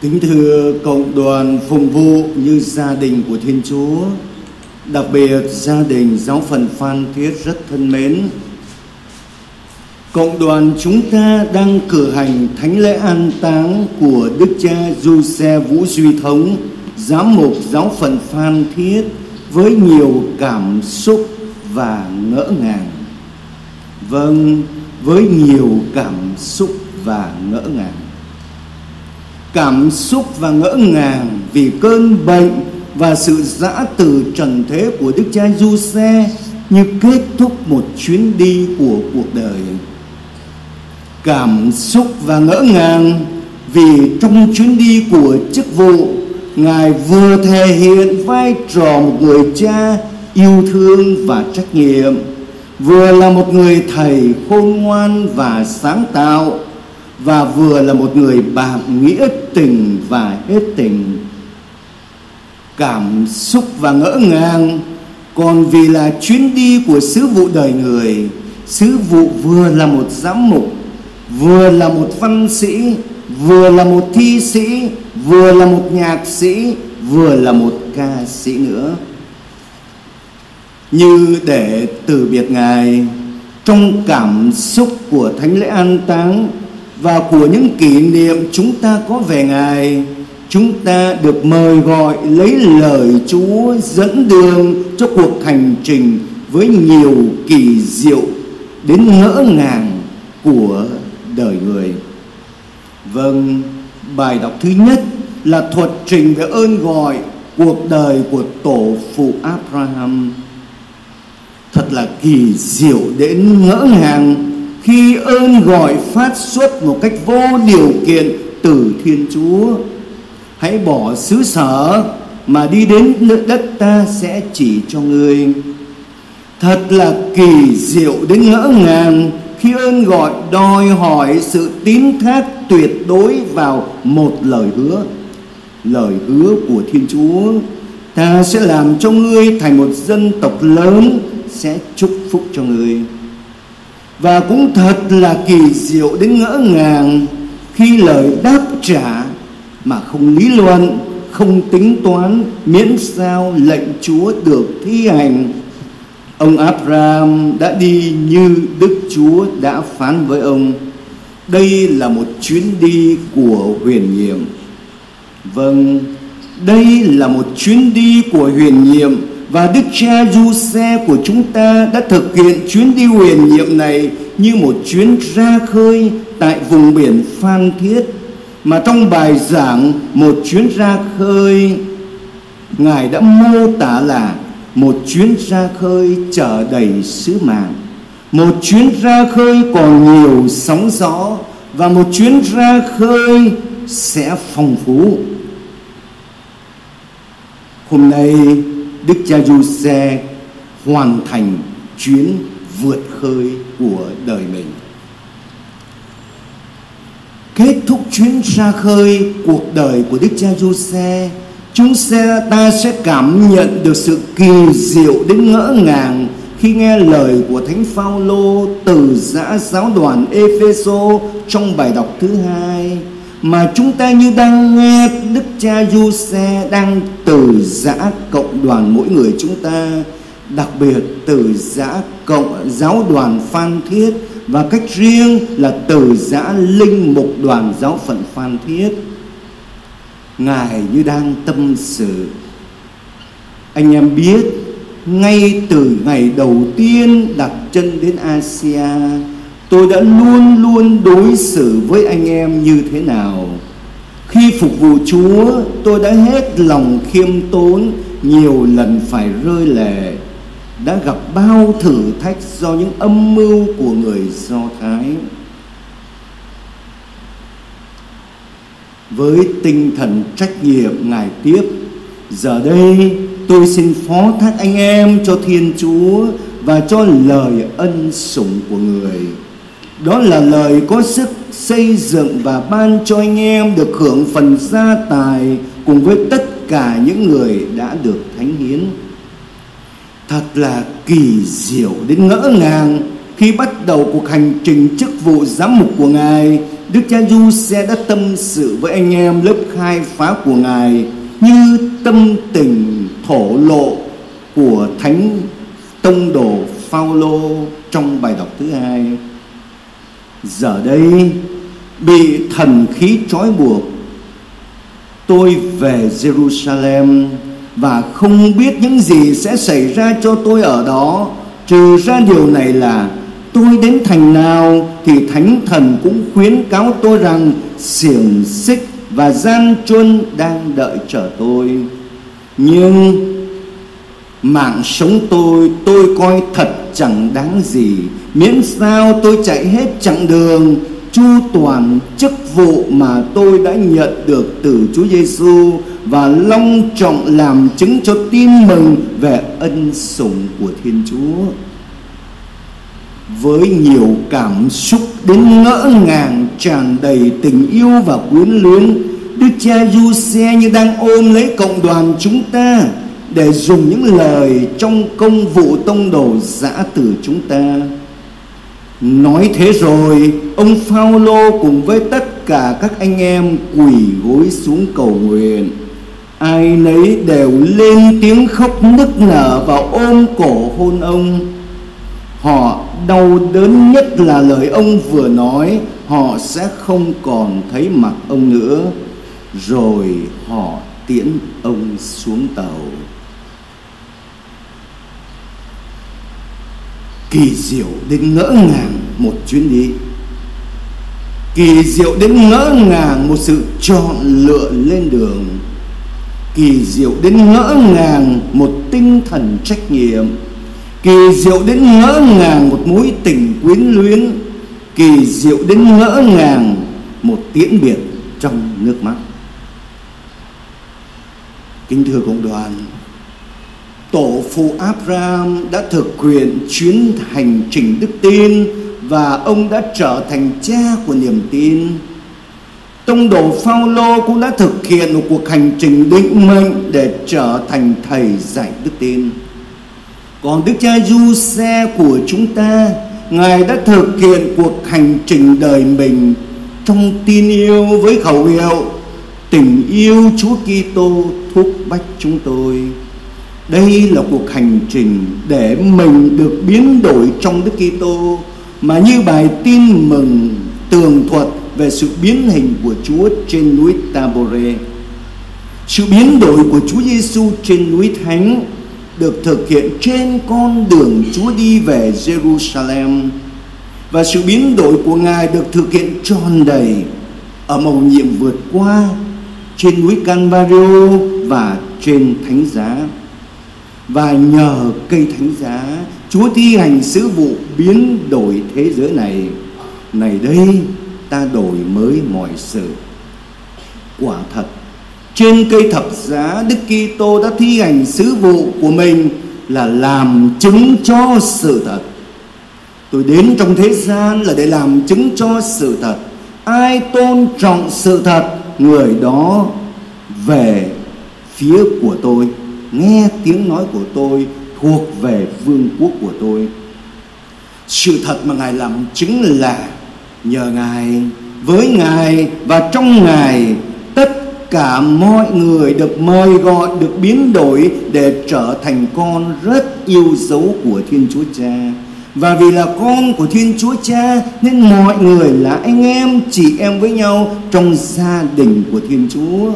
Kính thưa cộng đoàn phụng vụ như gia đình của Thiên Chúa, đặc biệt gia đình giáo phận Phan Thiết rất thân mến. Cộng đoàn chúng ta đang cử hành thánh lễ an táng của Đức cha Giuse Vũ Duy Thống, giám mục giáo phận Phan Thiết với nhiều cảm xúc và ngỡ ngàng. Vâng, với nhiều cảm xúc và ngỡ ngàng. Cảm xúc và ngỡ ngàng vì cơn bệnh và sự giã từ trần thế của Đức cha Giuse như kết thúc một chuyến đi của cuộc đời. Cảm xúc và ngỡ ngàng vì trong chuyến đi của chức vụ, Ngài vừa thể hiện vai trò một người cha yêu thương và trách nhiệm, vừa là một người thầy khôn ngoan và sáng tạo, và vừa là một người bạn nghĩa tình và hết tình. Cảm xúc và ngỡ ngàng còn vì là chuyến đi của sứ vụ đời người. Sứ vụ vừa là một giám mục, vừa là một văn sĩ, vừa là một thi sĩ, vừa là một nhạc sĩ, vừa là một ca sĩ nữa. Như để từ biệt Ngài, trong cảm xúc của thánh lễ an táng và của những kỷ niệm chúng ta có về Ngài, chúng ta được mời gọi lấy lời Chúa dẫn đường cho cuộc hành trình với nhiều kỳ diệu đến ngỡ ngàng của đời người. Vâng, bài đọc thứ nhất là thuật trình về ơn gọi cuộc đời của tổ phụ Abraham. Thật là kỳ diệu đến ngỡ ngàng khi ơn gọi phát xuất một cách vô điều kiện từ Thiên Chúa. Hãy bỏ xứ sở mà đi đến đất ta sẽ chỉ cho ngươi. Thật là kỳ diệu đến ngỡ ngàng khi ơn gọi đòi hỏi sự tín thác tuyệt đối vào một lời hứa. Lời hứa của Thiên Chúa: ta sẽ làm cho ngươi thành một dân tộc lớn, sẽ chúc phúc cho ngươi. Và cũng thật là kỳ diệu đến ngỡ ngàng khi lời đáp trả mà không lý luận, không tính toán, miễn sao lệnh Chúa được thi hành. Ông Abraham đã đi như Đức Chúa đã phán với ông. Đây là một chuyến đi của huyền nhiệm. Vâng, đây là một chuyến đi của huyền nhiệm, và Đức cha Giuse của chúng ta đã thực hiện chuyến đi huyền nhiệm này như một chuyến ra khơi tại vùng biển Phan Thiết, mà trong bài giảng một chuyến ra khơi, Ngài đã mô tả là một chuyến ra khơi chở đầy sứ mạng, một chuyến ra khơi còn nhiều sóng gió, và một chuyến ra khơi sẽ phong phú. Hôm nay Đức cha Giuse hoàn thành chuyến vượt khơi của đời mình. Kết thúc chuyến ra khơi cuộc đời của Đức cha Giuse, ta sẽ cảm nhận được sự kỳ diệu đến ngỡ ngàng khi nghe lời của Thánh Phaolô từ giã giáo đoàn Ê-phê-sô trong bài đọc thứ 2, mà chúng ta như đang nghe Đức cha Giuse đang từ giã cộng đoàn mỗi người chúng ta, đặc biệt từ giã giáo đoàn Phan Thiết, và cách riêng là từ giã linh mục đoàn giáo phận Phan Thiết. Ngài như đang tâm sự: anh em biết, ngay từ ngày đầu tiên đặt chân đến Asia, tôi đã luôn luôn đối xử với anh em như thế nào. Khi phục vụ Chúa, tôi đã hết lòng khiêm tốn, nhiều lần phải rơi lệ, đã gặp bao thử thách do những âm mưu của người Do Thái. Với tinh thần trách nhiệm, Ngài tiếp: giờ đây tôi xin phó thác anh em cho Thiên Chúa và cho lời ân sủng của người. Đó là lời có sức xây dựng và ban cho anh em được hưởng phần gia tài cùng với tất cả những người đã được thánh hiến. Thật là kỳ diệu đến ngỡ ngàng khi bắt đầu cuộc hành trình chức vụ giám mục của Ngài Đức cha Giuse đã tâm sự với anh em lớp khai phá của Ngài như tâm tình thổ lộ của Thánh Tông đồ Phaolô trong bài đọc thứ 2. Giờ đây bị thần khí trói buộc, tôi về Jerusalem và không biết những gì sẽ xảy ra cho tôi ở đó, trừ ra điều này là tôi đến thành nào thì Thánh Thần cũng khuyến cáo tôi rằng xiềng xích và gian truân đang đợi chờ tôi. Nhưng mạng sống tôi coi thật chẳng đáng gì, miễn sao tôi chạy hết chặng đường chu toàn chức vụ mà tôi đã nhận được từ Chúa Giêsu và long trọng làm chứng cho tin mừng về ân sủng của Thiên Chúa. Với nhiều cảm xúc đến ngỡ ngàng, tràn đầy tình yêu và quyến luyến, Đức cha Giuse như đang ôm lấy cộng đoàn chúng ta để dùng những lời trong công vụ tông đồ giã từ chúng ta. Nói thế rồi, ông Phaolô cùng với tất cả các anh em quỳ gối xuống cầu nguyện. Ai nấy đều lên tiếng khóc nức nở và ôm cổ hôn ông. Họ đau đớn nhất là lời ông vừa nói, họ sẽ không còn thấy mặt ông nữa. Rồi họ tiễn ông xuống tàu. Kỳ diệu đến ngỡ ngàng một chuyến đi, kỳ diệu đến ngỡ ngàng một sự chọn lựa lên đường, kỳ diệu đến ngỡ ngàng một tinh thần trách nhiệm, kỳ diệu đến ngỡ ngàng một mối tình quyến luyến, kỳ diệu đến ngỡ ngàng một tiễn biệt trong nước mắt. Kính thưa cộng đoàn, tổ phụ Abraham đã thực hiện chuyến hành trình đức tin và ông đã trở thành cha của niềm tin. Tông đồ Phaolô cũng đã thực hiện một cuộc hành trình định mệnh để trở thành thầy dạy đức tin. Còn Đức cha Giuse của chúng ta, Ngài đã thực hiện cuộc hành trình đời mình trong tin yêu với khẩu hiệu tình yêu Chúa Kitô thúc bách chúng tôi. Đây là cuộc hành trình để mình được biến đổi trong Đức Kitô, mà như bài tin mừng tường thuật về sự biến hình của Chúa trên núi Tabore. Sự biến đổi của Chúa Giêsu trên núi Thánh được thực hiện trên con đường Chúa đi về Jerusalem, và sự biến đổi của Ngài được thực hiện tròn đầy ở mầu nhiệm vượt qua trên núi Calvario và trên thánh giá. Và nhờ cây thánh giá, Chúa thi hành sứ vụ biến đổi thế giới này. Này đây, ta đổi mới mọi sự. Quả thật, trên cây thập giá, Đức Kitô đã thi hành sứ vụ của mình là làm chứng cho sự thật. Tôi đến trong thế gian là để làm chứng cho sự thật. Ai tôn trọng sự thật, người đó về phía của tôi, nghe tiếng nói của tôi, thuộc về vương quốc của tôi. Sự thật mà Ngài làm chứng là nhờ Ngài, với Ngài và trong Ngài, tất cả mọi người được mời gọi, được biến đổi để trở thành con rất yêu dấu của Thiên Chúa Cha. Và vì là con của Thiên Chúa Cha nên mọi người là anh em, chị em với nhau trong gia đình của Thiên Chúa.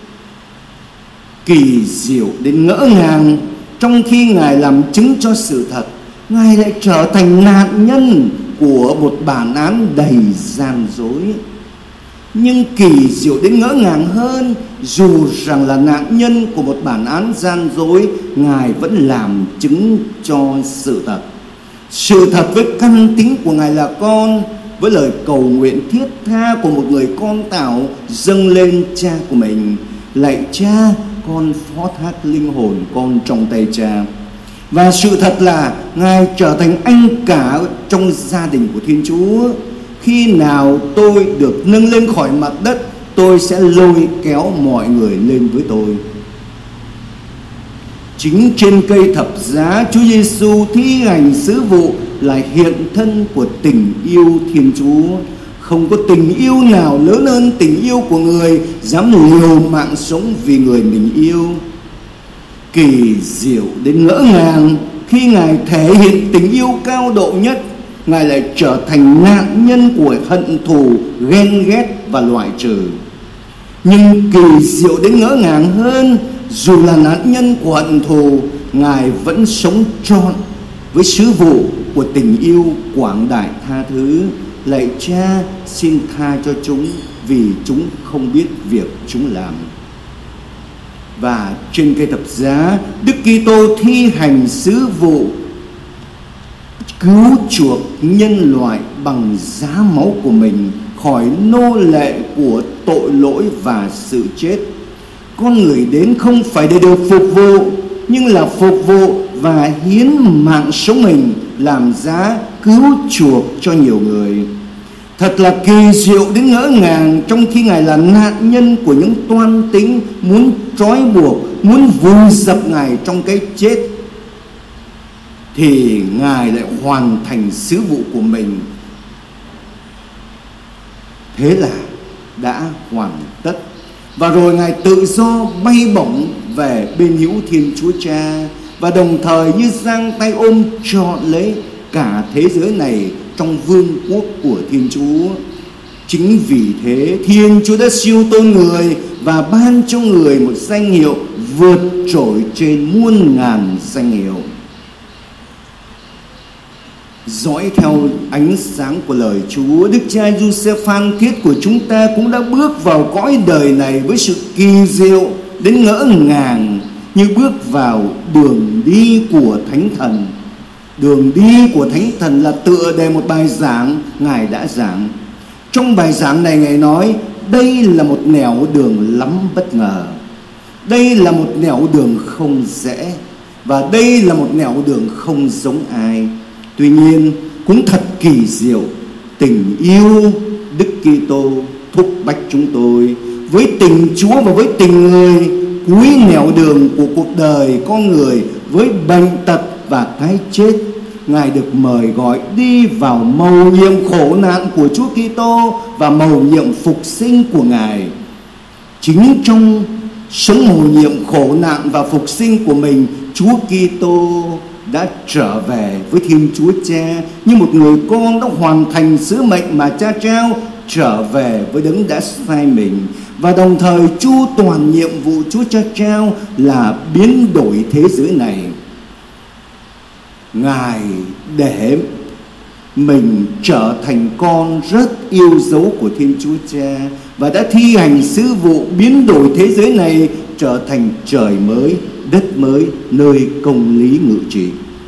Kỳ diệu đến ngỡ ngàng, trong khi Ngài làm chứng cho sự thật, Ngài lại trở thành nạn nhân của một bản án đầy gian dối. Nhưng kỳ diệu đến ngỡ ngàng hơn, dù rằng là nạn nhân của một bản án gian dối, Ngài vẫn làm chứng cho sự thật. Sự thật với căn tính của Ngài là con, với lời cầu nguyện thiết tha của một người con tảo dâng lên Cha của mình: lạy Cha, con phó thác linh hồn con trong tay Cha. Và sự thật là Ngài trở thành anh cả trong gia đình của Thiên Chúa. Khi nào tôi được nâng lên khỏi mặt đất, tôi sẽ lôi kéo mọi người lên với tôi. Chính trên cây thập giá, Chúa Giêsu thi hành sứ vụ là hiện thân của tình yêu Thiên Chúa. Không có tình yêu nào lớn hơn tình yêu của người dám liều mạng sống vì người mình yêu. Kỳ diệu đến ngỡ ngàng khi Ngài thể hiện tình yêu cao độ nhất, Ngài lại trở thành nạn nhân của hận thù, ghen ghét và loại trừ. Nhưng kỳ diệu đến ngỡ ngàng hơn, dù là nạn nhân của hận thù, Ngài vẫn sống trọn với sứ vụ của tình yêu quảng đại tha thứ. Lạy Cha, xin tha cho chúng vì chúng không biết việc chúng làm. Và trên cây thập giá, Đức Kitô thi hành sứ vụ cứu chuộc nhân loại bằng giá máu của mình khỏi nô lệ của tội lỗi và sự chết. Con người đến không phải để được phục vụ, nhưng là phục vụ và hiến mạng sống mình làm giá cứu chuộc cho nhiều người. Thật là kỳ diệu đến ngỡ ngàng, trong khi Ngài là nạn nhân của những toan tính muốn trói buộc, muốn vùi dập Ngài trong cái chết, thì Ngài lại hoàn thành sứ vụ của mình. Thế là đã hoàn tất. Và rồi Ngài tự do bay bổng về bên hữu Thiên Chúa Cha, và đồng thời như giang tay ôm trọn lấy cả thế giới này trong vương quốc của Thiên Chúa. Chính vì thế Thiên Chúa đã siêu tôn người và ban cho người một danh hiệu vượt trội trên muôn ngàn danh hiệu. Dõi theo ánh sáng của lời Chúa, Đức Cha Giuse Phan Thiết của chúng ta cũng đã bước vào cõi đời này với sự kỳ diệu đến ngỡ ngàng, như bước vào đường đi của Thánh Thần. Đường đi của Thánh Thần là tựa đề một bài giảng Ngài đã giảng. Trong bài giảng này Ngài nói đây là một nẻo đường lắm bất ngờ, đây là một nẻo đường không dễ, và đây là một nẻo đường không giống ai. Tuy nhiên cũng thật kỳ diệu, tình yêu Đức Kitô thúc bách chúng tôi với tình Chúa và với tình người, cuối nẻo đường của cuộc đời con người với bệnh tật và cái chết, Ngài được mời gọi đi vào mầu nhiệm khổ nạn của Chúa Kitô và mầu nhiệm phục sinh của Ngài. Chính trong sống mầu nhiệm khổ nạn và phục sinh của mình, Chúa Kitô đã trở về với Thiên Chúa Cha như một người con đã hoàn thành sứ mệnh mà Cha trao, trở về với Đấng đã sai mình. Và đồng thời chu toàn nhiệm vụ Chúa Cha trao là biến đổi thế giới này. Ngài để mình trở thành con rất yêu dấu của Thiên Chúa Cha và đã thi hành sứ vụ biến đổi thế giới này trở thành trời mới, đất mới, nơi công lý ngự trị.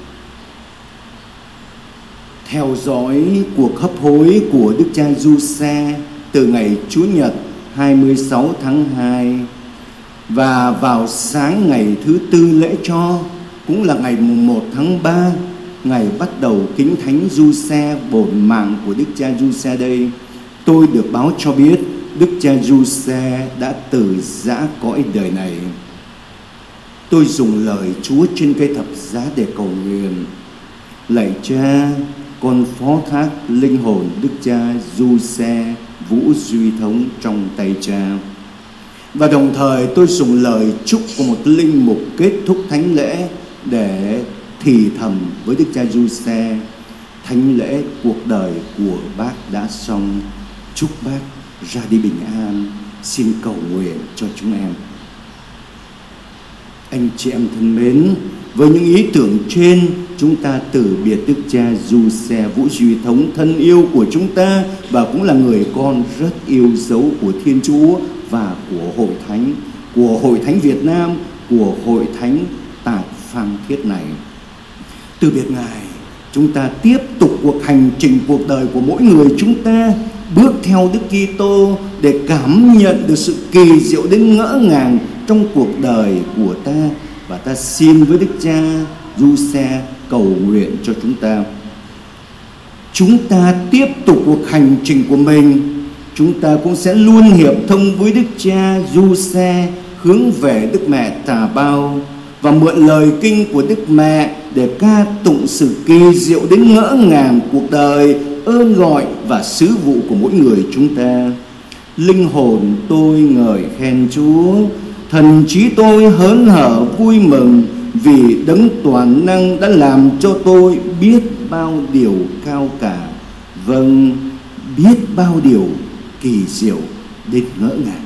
Theo dõi cuộc hấp hối của Đức Cha Giuse từ ngày Chủ nhật 26 tháng 2 và vào sáng ngày thứ tư lễ cho, cũng là ngày mùng 1 tháng 3, ngày bắt đầu kính thánh Giuse bổn mạng của Đức Cha Giuse đây, tôi được báo cho biết Đức Cha Giuse đã từ giã cõi đời này. Tôi dùng lời Chúa trên cây thập giá để cầu nguyện: lạy Cha, con phó thác linh hồn Đức Cha Giuse Vũ Duy Thống trong tay Cha. Và đồng thời tôi dùng lời chúc của một linh mục kết thúc thánh lễ để thì thầm với Đức Cha Giuse: thánh lễ cuộc đời của bác đã xong, chúc bác ra đi bình an, xin cầu nguyện cho chúng em. Anh chị em thân mến, với những ý tưởng trên, chúng ta từ biệt Đức Cha Giuse Vũ Duy Thống thân yêu của chúng ta và cũng là người con rất yêu dấu của Thiên Chúa và của Hội Thánh Việt Nam, của Hội Thánh tại Phan Thiết này. Từ biệt Ngài, chúng ta tiếp tục cuộc hành trình cuộc đời của mỗi người chúng ta, bước theo Đức Kitô để cảm nhận được sự kỳ diệu đến ngỡ ngàng trong cuộc đời của ta. Và ta xin với Đức Cha Giuse cầu nguyện cho chúng ta. Chúng ta tiếp tục cuộc hành trình của mình, chúng ta cũng sẽ luôn hiệp thông với Đức Cha Giuse hướng về Đức Mẹ Tà Bao và mượn lời kinh của Đức Mẹ để ca tụng sự kỳ diệu đến ngỡ ngàng cuộc đời ơn gọi và sứ vụ của mỗi người chúng ta. Linh hồn tôi ngợi khen Chúa, thần trí tôi hớn hở vui mừng, vì Đấng toàn năng đã làm cho tôi biết bao điều cao cả, vâng, biết bao điều kỳ diệu đến ngỡ ngàng.